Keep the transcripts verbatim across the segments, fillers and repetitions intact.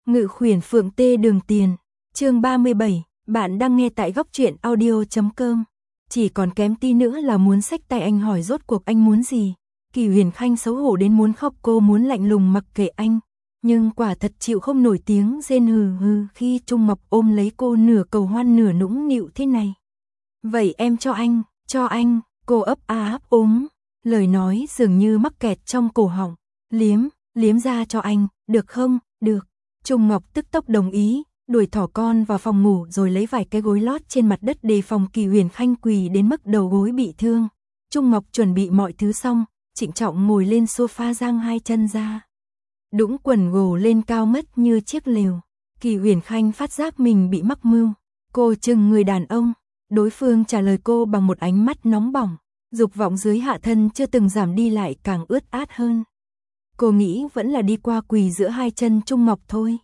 Ngự khuyển phượng tê đường tiền, chương ba mươi bảy, bạn đang nghe tại góc truyện audio chấm com. Chỉ còn kém tí nữa là muốn xách tay anh hỏi rốt cuộc anh muốn gì. Kỳ Huyền Khanh xấu hổ đến muốn khóc, cô muốn lạnh lùng mặc kệ anh, nhưng quả thật chịu không nổi tiếng rên hừ hừ khi Trung Mộc ôm lấy cô nửa cầu hoan nửa nũng nịu thế này. Vậy em cho anh, cho anh, cô ấp a ấp úng, lời nói dường như mắc kẹt trong cổ họng, liếm, liếm ra cho anh, được không, được. Trung Ngọc tức tốc đồng ý, đuổi thỏ con vào phòng ngủ rồi lấy vài cái gối lót trên mặt đất đề phòng Kỳ Huyền Khanh quỳ đến mức đầu gối bị thương. Trung Ngọc chuẩn bị mọi thứ xong, trịnh trọng ngồi lên sofa giang hai chân ra. Đũng quần gồ lên cao ngất như chiếc lều. Kỳ Huyền Khanh phát giác mình bị mắc mưu. Cô chừng người đàn ông, đối phương trả lời cô bằng một ánh mắt nóng bỏng, dục vọng dưới hạ thân chưa từng giảm đi lại càng ướt át hơn. Cô nghĩ vẫn là đi qua quỳ giữa hai chân Trung Ngọc thôi.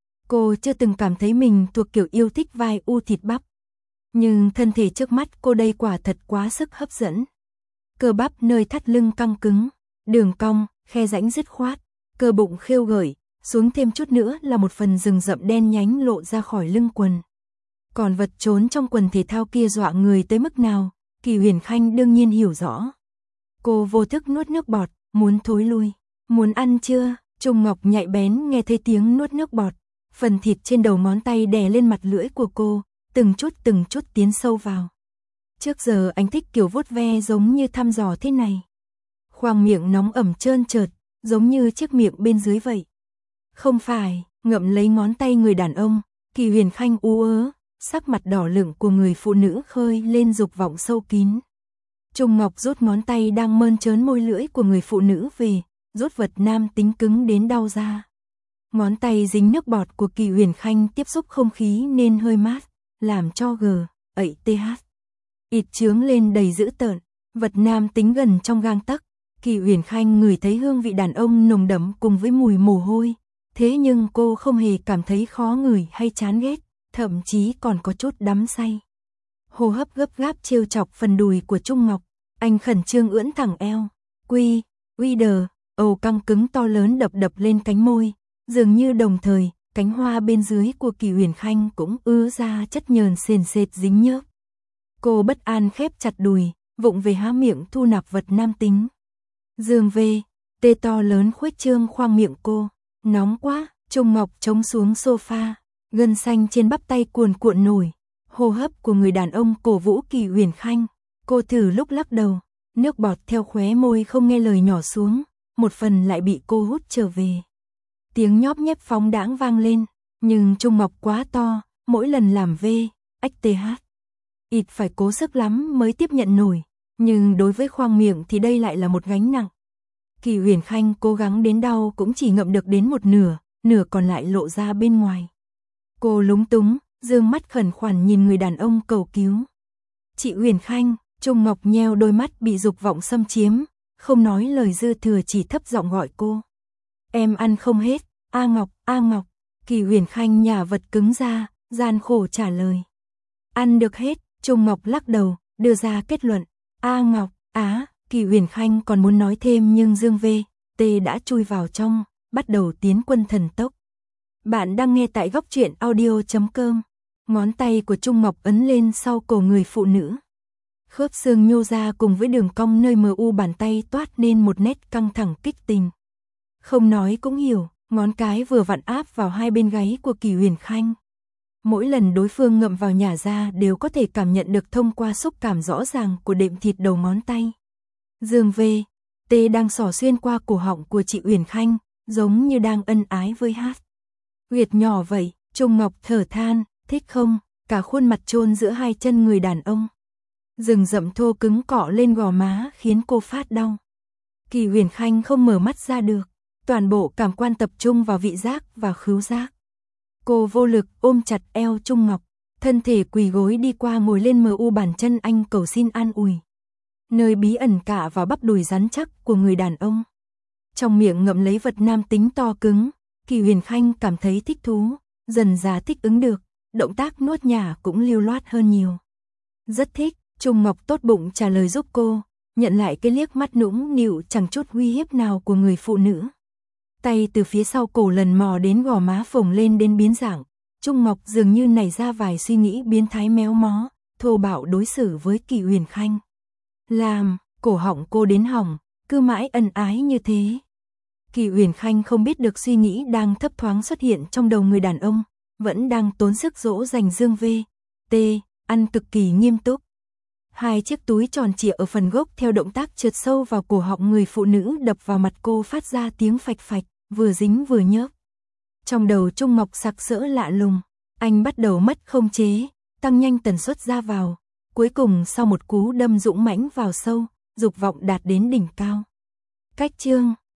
Cô chưa từng cảm thấy mình thuộc kiểu yêu thích vai u thịt bắp. Nhưng thân thể trước mắt cô đây quả thật quá sức hấp dẫn. Cơ bắp nơi thắt lưng căng cứng, đường cong, khe rãnh dứt khoát, cơ bụng khêu gợi, xuống thêm chút nữa là một phần rừng rậm đen nhánh lộ ra khỏi lưng quần. Còn vật trốn trong quần thể thao kia dọa người tới mức nào, Kỳ Huyền Khanh đương nhiên hiểu rõ. Cô vô thức nuốt nước bọt, muốn thối lui. Muốn ăn chưa? Trung Ngọc nhạy bén nghe thấy tiếng nuốt nước bọt. Phần thịt trên đầu ngón tay đè lên mặt lưỡi của cô, từng chút từng chút tiến sâu vào. Trước giờ anh thích kiểu vuốt ve giống như thăm dò thế này. Khoang miệng nóng ẩm trơn trượt, giống như chiếc miệng bên dưới vậy. Không phải, ngậm lấy ngón tay người đàn ông, Kỳ Huyền Khanh ú ớ, sắc mặt đỏ lửng của người phụ nữ khơi lên dục vọng sâu kín. Trung Ngọc rút ngón tay đang mơn trớn môi lưỡi của người phụ nữ về, rút vật nam tính cứng đến đau ra. Ngón tay dính nước bọt của Kỳ Huyền Khanh tiếp xúc không khí nên hơi mát, làm cho gờ, ẩy th. Ịt trướng lên đầy dữ tợn, vật nam tính gần trong gang tấc. Kỳ Huyền Khanh ngửi thấy hương vị đàn ông nồng đậm cùng với mùi mồ hôi. Thế nhưng cô không hề cảm thấy khó ngửi hay chán ghét, thậm chí còn có chút đắm say. Hô hấp gấp gáp trêu chọc phần đùi của Trung Ngọc, anh khẩn trương ưỡn thẳng eo. Quy, uy đờ, ầu căng cứng to lớn đập đập lên cánh môi. Dường như đồng thời, cánh hoa bên dưới của Kỳ Huyền Khanh cũng ứa ra chất nhờn sền sệt dính nhớp. Cô bất an khép chặt đùi, vụng về há miệng thu nạp vật nam tính. Dương về, tê to lớn khuếch trương khoang miệng cô. Nóng quá, Trung Ngọc chống xuống sofa, gân xanh trên bắp tay cuồn cuộn nổi. Hô hấp của người đàn ông cổ vũ Kỳ Huyền Khanh. Cô thử lúc lắc đầu, nước bọt theo khóe môi không nghe lời nhỏ xuống, một phần lại bị cô hút trở về. Tiếng nhóp nhép phóng đãng vang lên, nhưng Trung Ngọc quá to, mỗi lần làm vê, ách th. Ịt phải cố sức lắm mới tiếp nhận nổi, nhưng đối với khoang miệng thì đây lại là một gánh nặng. Kỳ Huyền Khanh cố gắng đến đau cũng chỉ ngậm được đến một nửa, nửa còn lại lộ ra bên ngoài. Cô lúng túng, dương mắt khẩn khoản nhìn người đàn ông cầu cứu. Chị Huyền Khanh, Trung Ngọc nheo đôi mắt bị dục vọng xâm chiếm, không nói lời dư thừa chỉ thấp giọng gọi cô. Em ăn không hết, A Ngọc, A Ngọc. Kỳ Huyền Khanh nhả vật cứng ra, gian khổ trả lời. Ăn được hết, Trung Ngọc lắc đầu, đưa ra kết luận. A Ngọc, á, Kỳ Huyền Khanh còn muốn nói thêm nhưng Dương V, T đã chui vào trong, bắt đầu tiến quân thần tốc. Bạn đang nghe tại góc truyện audio chấm com. Ngón tay của Trung Ngọc ấn lên sau cổ người phụ nữ. Khớp xương nhô ra cùng với đường cong nơi mờ u bàn tay toát nên một nét căng thẳng kích tình. Không nói cũng hiểu, ngón cái vừa vặn áp vào hai bên gáy của Kỳ Huyền Khanh. Mỗi lần đối phương ngậm vào nhả ra đều có thể cảm nhận được thông qua xúc cảm rõ ràng của đệm thịt đầu ngón tay. Dương V, T đang xỏ xuyên qua cổ họng của chị Huyền Khanh, giống như đang ân ái với hát. Huyệt nhỏ vậy, Trung Ngọc thở than, thích không, cả khuôn mặt chôn giữa hai chân người đàn ông. Rừng rậm thô cứng cọ lên gò má khiến cô phát đau. Kỳ Huyền Khanh không mở mắt ra được, toàn bộ cảm quan tập trung vào vị giác và khứu giác. Cô vô lực ôm chặt eo Trung Ngọc, thân thể quỳ gối đi qua ngồi lên mờ u bàn chân anh cầu xin an ủi. Nơi bí ẩn cả vào bắp đùi rắn chắc của người đàn ông. Trong miệng ngậm lấy vật nam tính to cứng, Kỳ Huyền Khanh cảm thấy thích thú, dần dà thích ứng được, động tác nuốt nhả cũng lưu loát hơn nhiều. Rất thích, Trung Ngọc tốt bụng trả lời giúp cô, nhận lại cái liếc mắt nũng nịu chẳng chút uy hiếp nào của người phụ nữ. Tay từ phía sau cổ lần mò đến gò má phồng lên đến biến dạng. Trung Ngọc dường như nảy ra vài suy nghĩ biến thái méo mó, thô bạo đối xử với Kỷ Huyền Khanh. Làm, cổ họng cô đến hỏng, cứ mãi ân ái như thế. Kỷ Huyền Khanh không biết được suy nghĩ đang thấp thoáng xuất hiện trong đầu người đàn ông, vẫn đang tốn sức dỗ dành Dương V. T, ăn cực kỳ nghiêm túc. Hai chiếc túi tròn trịa ở phần gốc theo động tác trượt sâu vào cổ họng người phụ nữ đập vào mặt cô phát ra tiếng phạch phạch, vừa dính vừa nhớp. Trong đầu Trung Ngọc sặc sỡ lạ lùng, anh bắt đầu mất khống chế, tăng nhanh tần suất ra vào. Cuối cùng sau một cú đâm dũng mãnh vào sâu, dục vọng đạt đến đỉnh cao. Cách chương